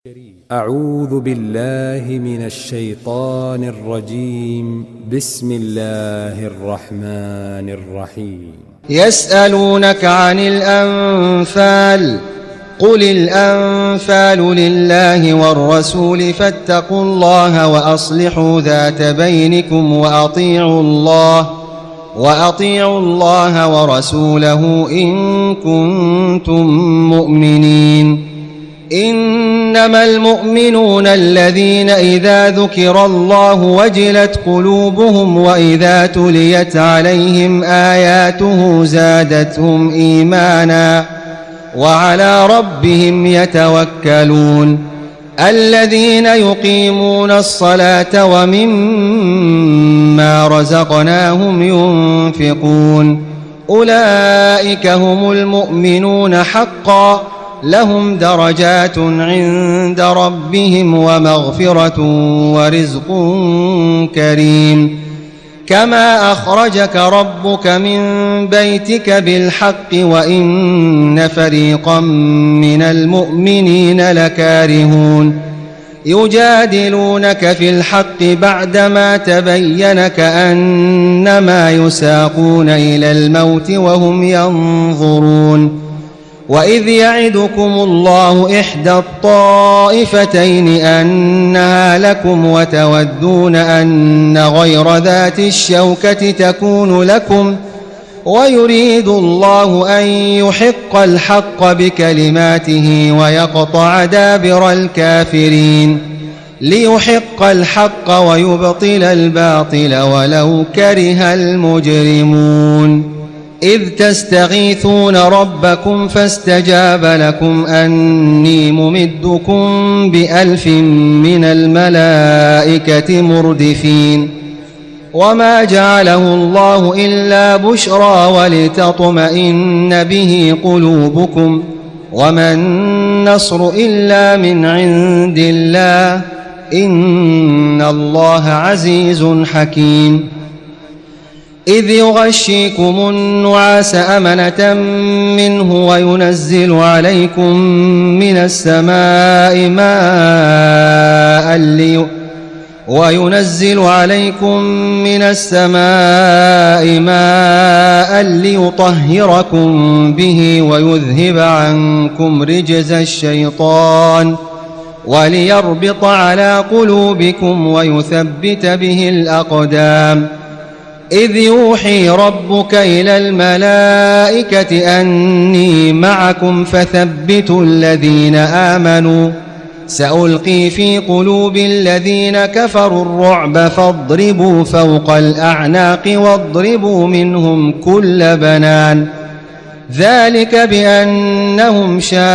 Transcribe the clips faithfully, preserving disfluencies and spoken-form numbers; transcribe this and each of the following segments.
أعوذ بالله من الشيطان الرجيم. بسم الله الرحمن الرحيم. يسألونك عن الأنفال قل الأنفال لله والرسول فاتقوا الله وأصلحوا ذات بينكم وأطيعوا الله وأطيعوا الله ورسوله إن كنتم مؤمنين. إنما المؤمنون الذين إذا ذكر الله وجلت قلوبهم وإذا تليت عليهم آياته زادتهم إيمانا وعلى ربهم يتوكلون. الذين يقيمون الصلاة ومما رزقناهم ينفقون أولئك هم المؤمنون حقا لهم درجات عند ربهم ومغفرة ورزق كريم. كما أخرجك ربك من بيتك بالحق وإن فريقا من المؤمنين لكارهون يجادلونك في الحق بعدما تبين كأنما يساقون إلى الموت وهم ينظرون. وإذ يعدكم الله إحدى الطائفتين أنها لكم وتودون أن غير ذات الشوكة تكون لكم ويريد الله أن يحق الحق بكلماته ويقطع دابر الكافرين ليحق الحق ويبطل الباطل ولو كره المجرمون. إذ تستغيثون ربكم فاستجاب لكم أني ممدكم بألف من الملائكة مردفين. وما جعله الله إلا بشرى ولتطمئن به قلوبكم وما النصر إلا من عند الله إن الله عزيز حكيم. إذ يغشيكم النعاس أمنة منه وينزل عليكم من السماء ماء لي وينزل عليكم من السماء ماء ليطهركم به ويذهب عنكم رجز الشيطان وليربط على قلوبكم ويثبت به الأقدام. إذ يوحي ربك إلى الملائكة أني معكم فثبتوا الذين آمنوا سألقي في قلوب الذين كفروا الرعب فاضربوا فوق الأعناق واضربوا منهم كل بنان. ذلك بأنهم شاقوا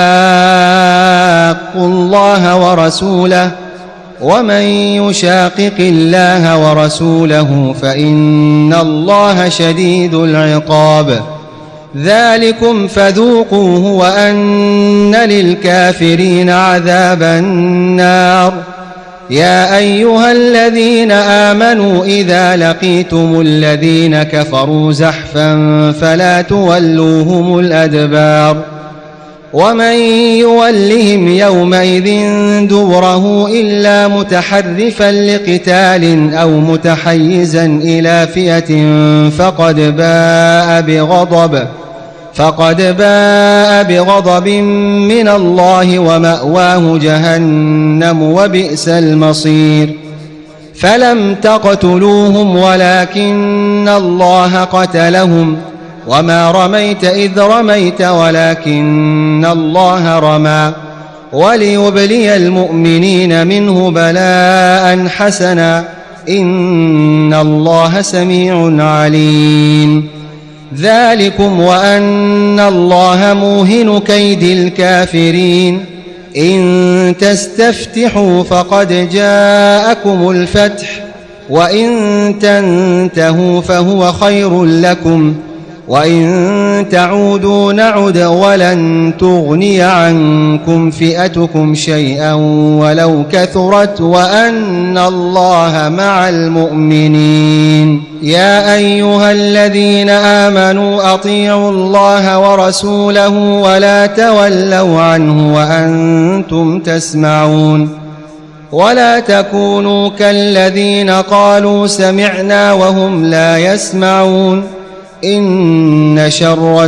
الله ورسوله ومن يشاقق الله ورسوله فإن الله شديد العقاب. ذلكم فذوقوه وأن للكافرين عذاب النار. يا أيها الذين آمنوا إذا لقيتم الذين كفروا زحفا فلا تولوهم الأدبار. ومن يولهم يومئذ دبره إلا متحرفا لقتال أو متحيزا إلى فئة فقد باء بغضب فقد باء بغضب من الله ومأواه جهنم وبئس المصير. فلم تقتلوهم ولكن الله قتلهم وما رميت إذ رميت ولكن الله رمى وليبلي المؤمنين منه بلاء حسنا إن الله سميع عليم. ذلكم وأن الله موهن كيد الكافرين. إن تستفتحوا فقد جاءكم الفتح وإن تنتهوا فهو خير لكم وإن تعودوا نعد ولن تغني عنكم فئتكم شيئا ولو كثرت وأن الله مع المؤمنين. يا أيها الذين آمنوا أطيعوا الله ورسوله ولا تولوا عنه وأنتم تسمعون. ولا تكونوا كالذين قالوا سمعنا وهم لا يسمعون. إن شر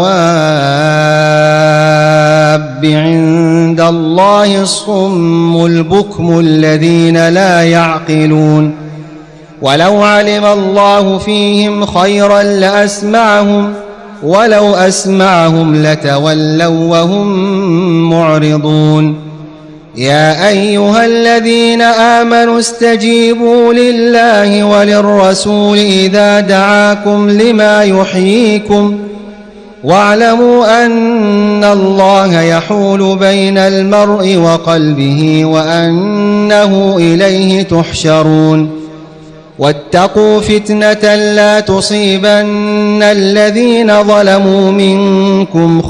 الدواب عند الله الصم البكم الذين لا يعقلون. ولو علم الله فيهم خيرا لأسمعهم ولو أسمعهم لتولوا وهم معرضون. يا أيها الذين آمنوا استجيبوا لله وللرسول إذا دعاكم لما يحييكم واعلموا أن الله يحول بين المرء وقلبه وأنه إليه تحشرون. واتقوا فتنة لا تصيبن الذين ظلموا منكم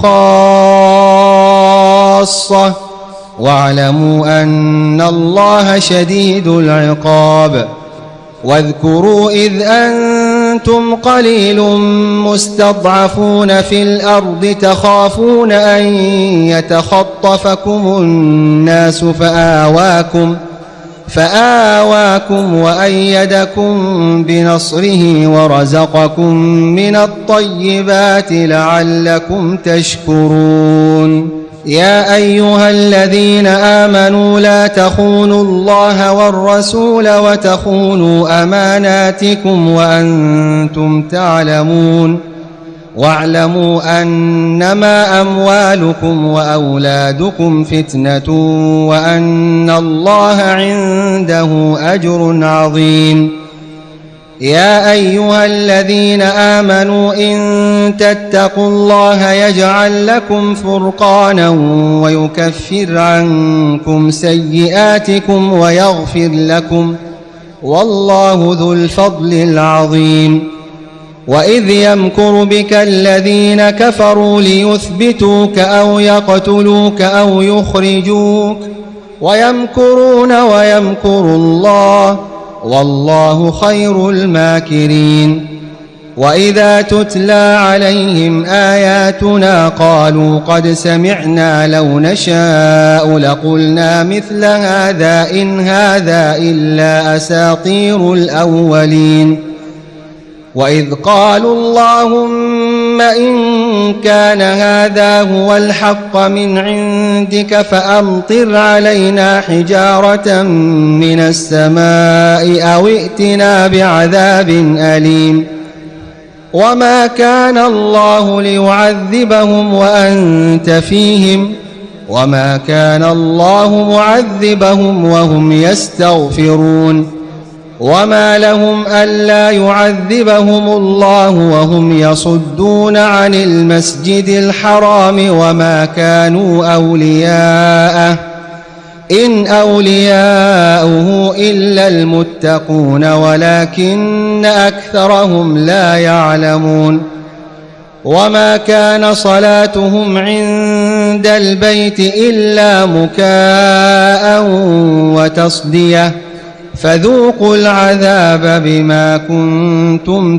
خاصة واعلموا أن الله شديد العقاب. واذكروا إذ أنتم قليل مستضعفون في الأرض تخافون أن يتخطفكم الناس فآواكم فآواكم وأيدكم بنصره ورزقكم من الطيبات لعلكم تشكرون. يا أيها الذين آمنوا لا تخونوا الله والرسول وتخونوا أماناتكم وأنتم تعلمون. واعلموا أنما أموالكم وأولادكم فتنة وأن الله عنده أجر عظيم. يا أيها الذين آمنوا إن تتقوا الله يجعل لكم فرقانا ويكفر عنكم سيئاتكم ويغفر لكم والله ذو الفضل العظيم. وإذ يمكر بك الذين كفروا ليثبتوك أو يقتلوك أو يخرجوك ويمكرون ويمكر الله والله خير الماكرين. وإذا تتلى عليهم آياتنا قالوا قد سمعنا لو نشاء لقلنا مثل هذا إن هذا إلا أساطير الأولين. وإذ قالوا اللهم إن كان هذا هو الحق من عندك فأمطر علينا حجارة من السماء أو ائتنا بعذاب أليم. وما كان الله ليعذبهم وأنت فيهم وما كان الله معذبهم وهم يستغفرون. وما لهم ألا يعذبهم الله وهم يصدون عن المسجد الحرام وما كانوا أولياءه إن أولياؤه إلا المتقون ولكن أكثرهم لا يعلمون. وما كان صلاتهم عند البيت إلا مكاء وتصدية فذوقوا العذاب بما كنتم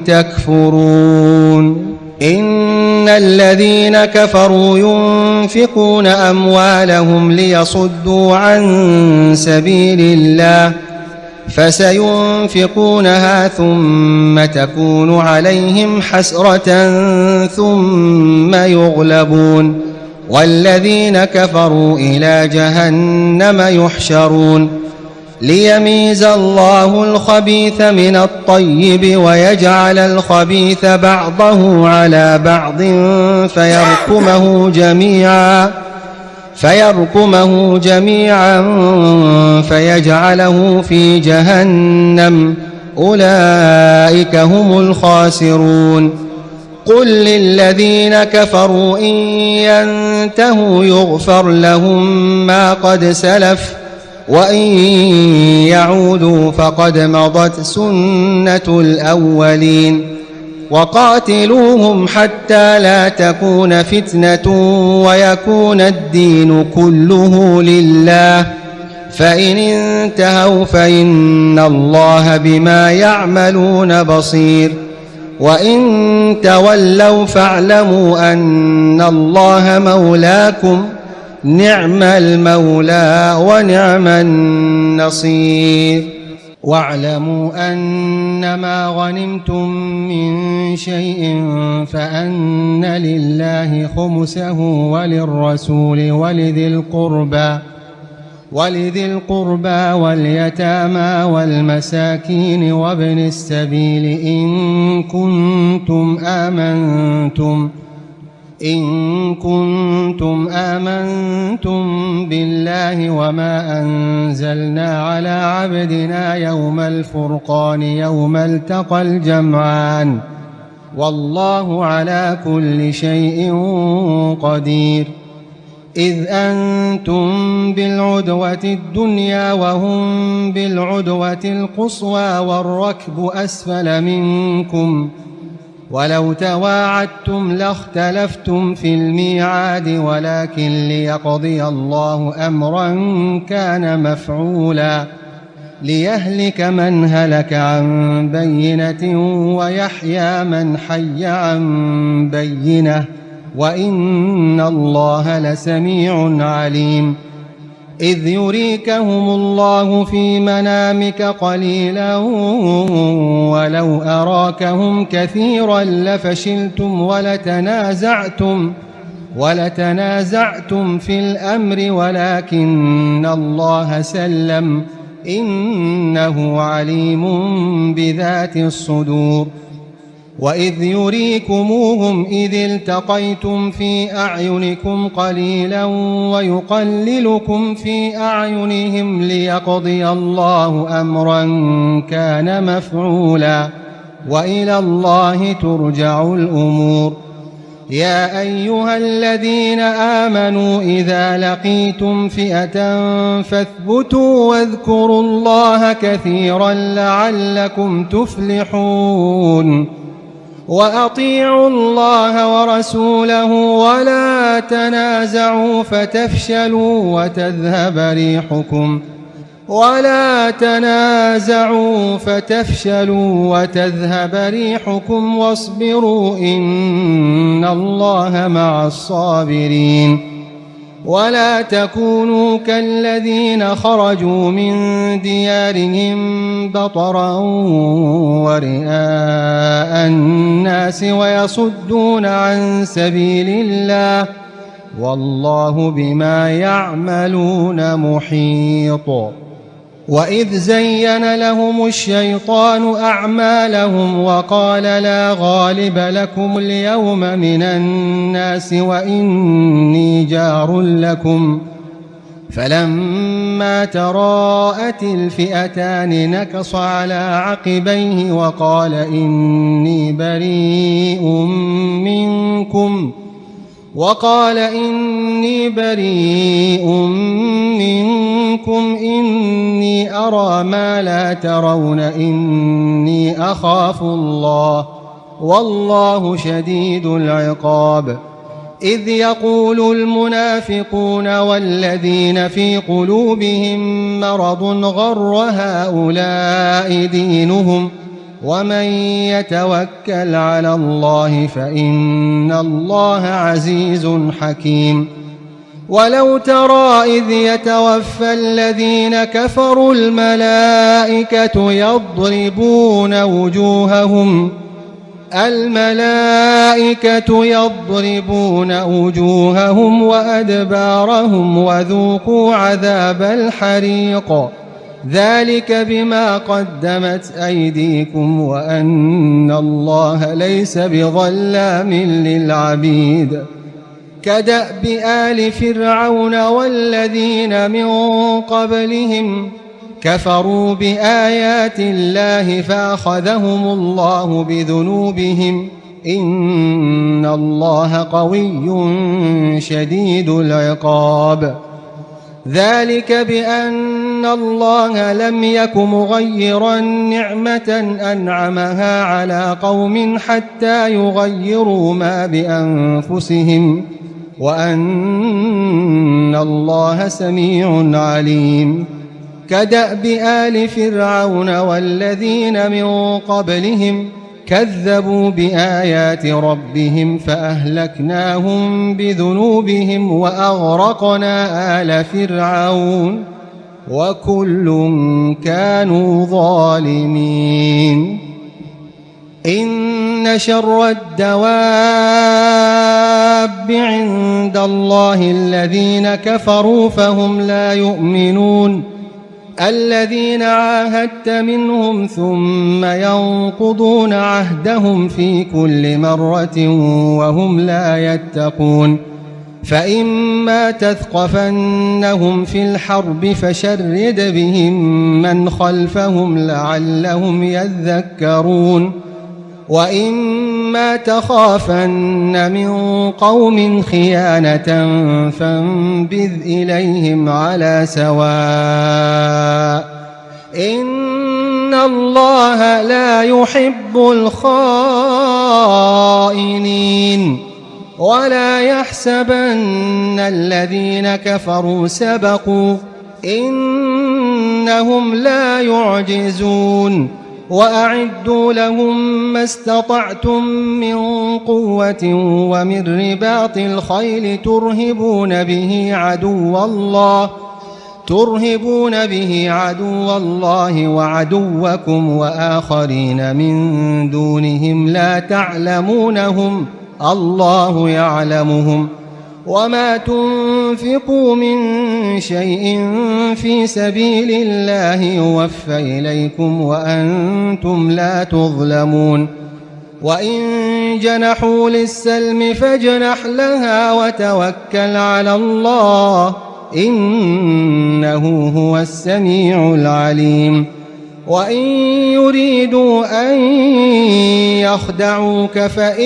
تكفرون. إن الذين كفروا ينفقون أموالهم ليصدوا عن سبيل الله فسينفقونها ثم تكون عليهم حسرة ثم يغلبون والذين كفروا إلى جهنم يحشرون. ليميز الله الخبيث من الطيب ويجعل الخبيث بعضه على بعض فيركمه جميعا فيركمه جميعا فيجعله في جهنم أولئك هم الخاسرون. قل للذين كفروا إن ينتهوا يغفر لهم ما قد سلف وإن يعودوا فقد مضت سنة الأولين. وقاتلوهم حتى لا تكون فتنة ويكون الدين كله لله، فإن انتهوا فإن الله بما يعملون بصير، وإن تولوا فاعلموا أن الله مولاكم، نعم المولى ونعم النصير. واعلموا أنما غنمتم من شيء فأن لله خمسه وللرسول ولذي القربى ولذي القربى واليتامى والمساكين وابن السبيل إن كنتم آمنتم إن كنتم آمنتم بالله وما أنزلنا على عبدنا يوم الفرقان يوم التقى الجمعان، والله على كل شيء قدير. إذ أنتم بالعدوة الدنيا وهم بالعدوة القصوى والركب أسفل منكم، ولو تواعدتم لاختلفتم في الميعاد، ولكن ليقضي الله أمرا كان مفعولا ليهلك من هلك عن بينة ويحيى من حي عن بينة، وإن الله لسميع عليم. إذ يريكهم الله في منامك قليلا ولو أراكهم كثيرا لفشلتم ولتنازعتم ولتنازعتم في الأمر، ولكن الله سلم، إنه عليم بذات الصدور. وإذ يريكموهم إذ التقيتم في أعينكم قليلا ويقللكم في أعينهم ليقضي الله أمرا كان مفعولا، وإلى الله ترجع الأمور. يا أيها الذين آمنوا إذا لقيتم فئة فاثبتوا واذكروا الله كثيرا لعلكم تفلحون. وأطيعوا الله ورسوله ولا تنازعوا فتفشلوا وتذهب ريحكم ولا تنازعوا فتفشلوا وتذهب ريحكم واصبروا إن الله مع الصابرين. ولا تكونوا كالذين خرجوا من ديارهم بطرا ورئاء الناس ويصدون عن سبيل الله، والله بما يعملون محيط. وإذ زين لهم الشيطان أعمالهم وقال لا غالب لكم اليوم من الناس وإني جار لكم، فلما تراءت الفئتان نكص على عقبيه وقال إني بريء منكم وقال إني بريء منكم إني أرى ما لا ترون إني أخاف الله والله شديد العقاب. إذ يقول المنافقون والذين في قلوبهم مرض غر هؤلاء دينهم ومن يتوكل على الله فإن الله عزيز حكيم. ولو ترى إذ يتوفى الذين كفروا الملائكة يضربون وجوههم الملائكة يضربون وجوههم وأدبارهم وذوقوا عذاب الحريق ذلك بما قدمت أيديكم وأن الله ليس بظلام للعبيد. كدأب آل فرعون والذين من قبلهم كفروا بآيات الله فأخذهم الله بذنوبهم إن الله قوي شديد العقاب. ذلك بأن أن الله لم يك مغيرا نعمة أنعمها على قوم حتى يغيروا ما بأنفسهم وأن الله سميع عليم. كدأب آل فرعون والذين من قبلهم كذبوا بآيات ربهم فأهلكناهم بذنوبهم وأغرقنا آل فرعون وكل كانوا ظالمين. إن شر الدواب عند الله الذين كفروا فهم لا يؤمنون الذين عاهدت منهم ثم ينقضون عهدهم في كل مرة وهم لا يتقون. فإما تثقفنهم في الحرب فشرد بهم من خلفهم لعلهم يذكرون. وإما تخافن من قوم خيانة فانبذ إليهم على سواء إن الله لا يحب الخائنين. ولا يحسبن الذين كفروا سبقوا إنهم لا يعجزون. وأعدوا لهم ما استطعتم من قوة ومن رباط الخيل ترهبون به عدو الله ترهبون به عدو الله وعدوكم وآخرين من دونهم لا تعلمونهم الله يعلمهم. وما تنفقوا من شيء في سبيل الله يوفى إليكم وأنتم لا تظلمون. وإن جنحوا للسلم فاجنح لها وتوكل على الله إنه هو السميع العليم. وإن يريدوا أن يخدعوك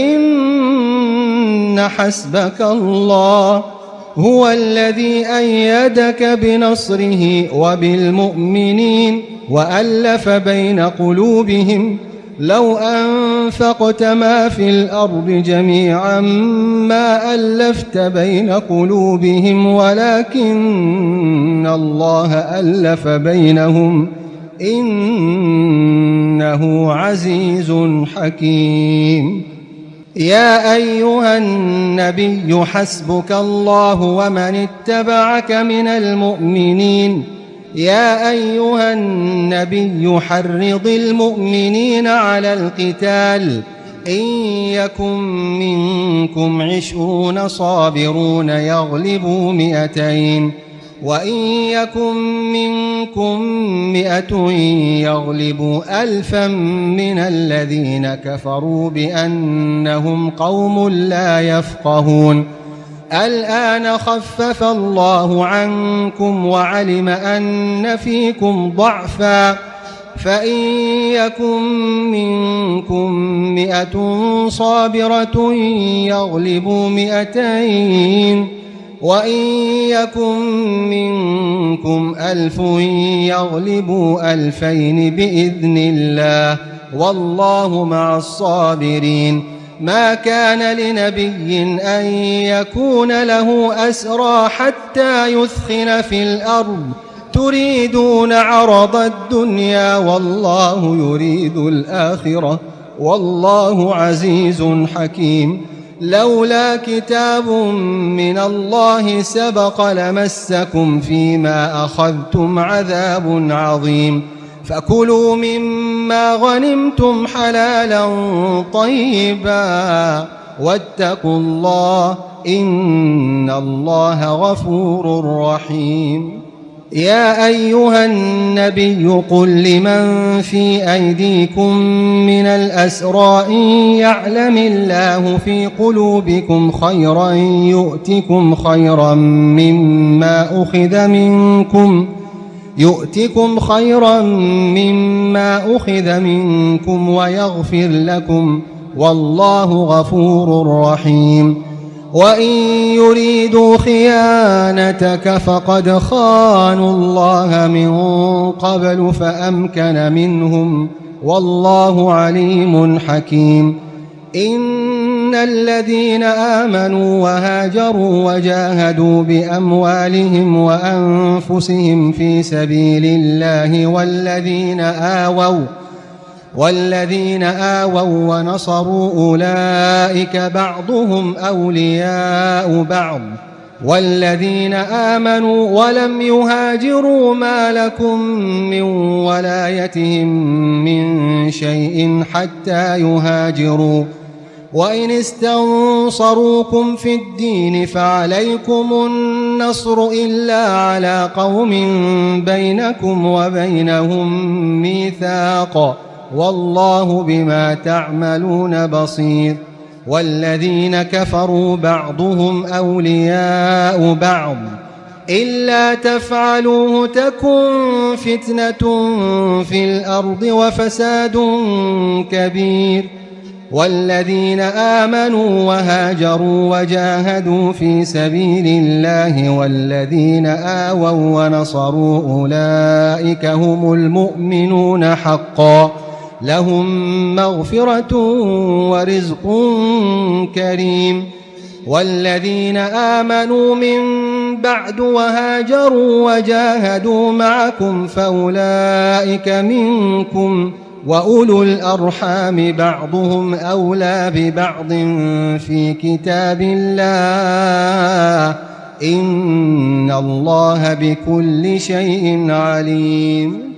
فإن حسبك الله هو الذي أيدك بنصره وبالمؤمنين وألف بين قلوبهم لو أنفقت ما في الأرض جميعا ما ألفت بين قلوبهم ولكن الله ألف بينهم إنه عزيز حكيم. يا أيها النبي حسبك الله ومن اتبعك من المؤمنين. يا أيها النبي حرض المؤمنين على القتال إن يكن منكم عشرون صابرون يغلبوا مئتين وإن يكن منكم مئة يغلبوا ألفا من الذين كفروا بأنهم قوم لا يفقهون. الآن خفف الله عنكم وعلم أن فيكم ضعفا فإن يكن منكم مئة صابرة يغلبوا مئتين وإن يكن منكم ألف يغلبوا ألفين بإذن الله والله مع الصابرين. ما كان لنبي أن يكون له أسرى حتى يثخن في الأرض تريدون عرض الدنيا والله يريد الآخرة والله عزيز حكيم. لولا كتاب من الله سبق لمسكم فيما أخذتم عذاب عظيم. فكلوا مما غنمتم حلالا طيبا واتقوا الله إن الله غفور رحيم. يا أيها النبي قل لمن في أيديكم من الأسرى إن يعلم الله في قلوبكم خيرا يؤتكم خيرا مما أخذ منكم يؤتكم خيرا مما أخذ منكم ويغفر لكم والله غفور رحيم. وإن يريدوا خيانتك فقد خانوا الله من قبل فأمكن منهم والله عليم حكيم. إن الذين آمنوا وهاجروا وجاهدوا بأموالهم وأنفسهم في سبيل الله والذين آووا والذين آووا ونصروا أولئك بعضهم أولياء بعض والذين آمنوا ولم يهاجروا ما لكم من ولايتهم من شيء حتى يهاجروا وإن استنصروكم في الدين فعليكم النصر إلا على قوم بينكم وبينهم ميثاق والله بما تعملون بصير. والذين كفروا بعضهم أولياء بعض إلا تفعلوه تكن فتنة في الأرض وفساد كبير. والذين آمنوا وهاجروا وجاهدوا في سبيل الله والذين آووا ونصروا أولئك هم المؤمنون حقا لهم مغفرة ورزق كريم. والذين آمنوا من بعد وهاجروا وجاهدوا معكم فأولئك منكم وأولو الأرحام بعضهم أولى ببعض في كتاب الله إن الله بكل شيء عليم.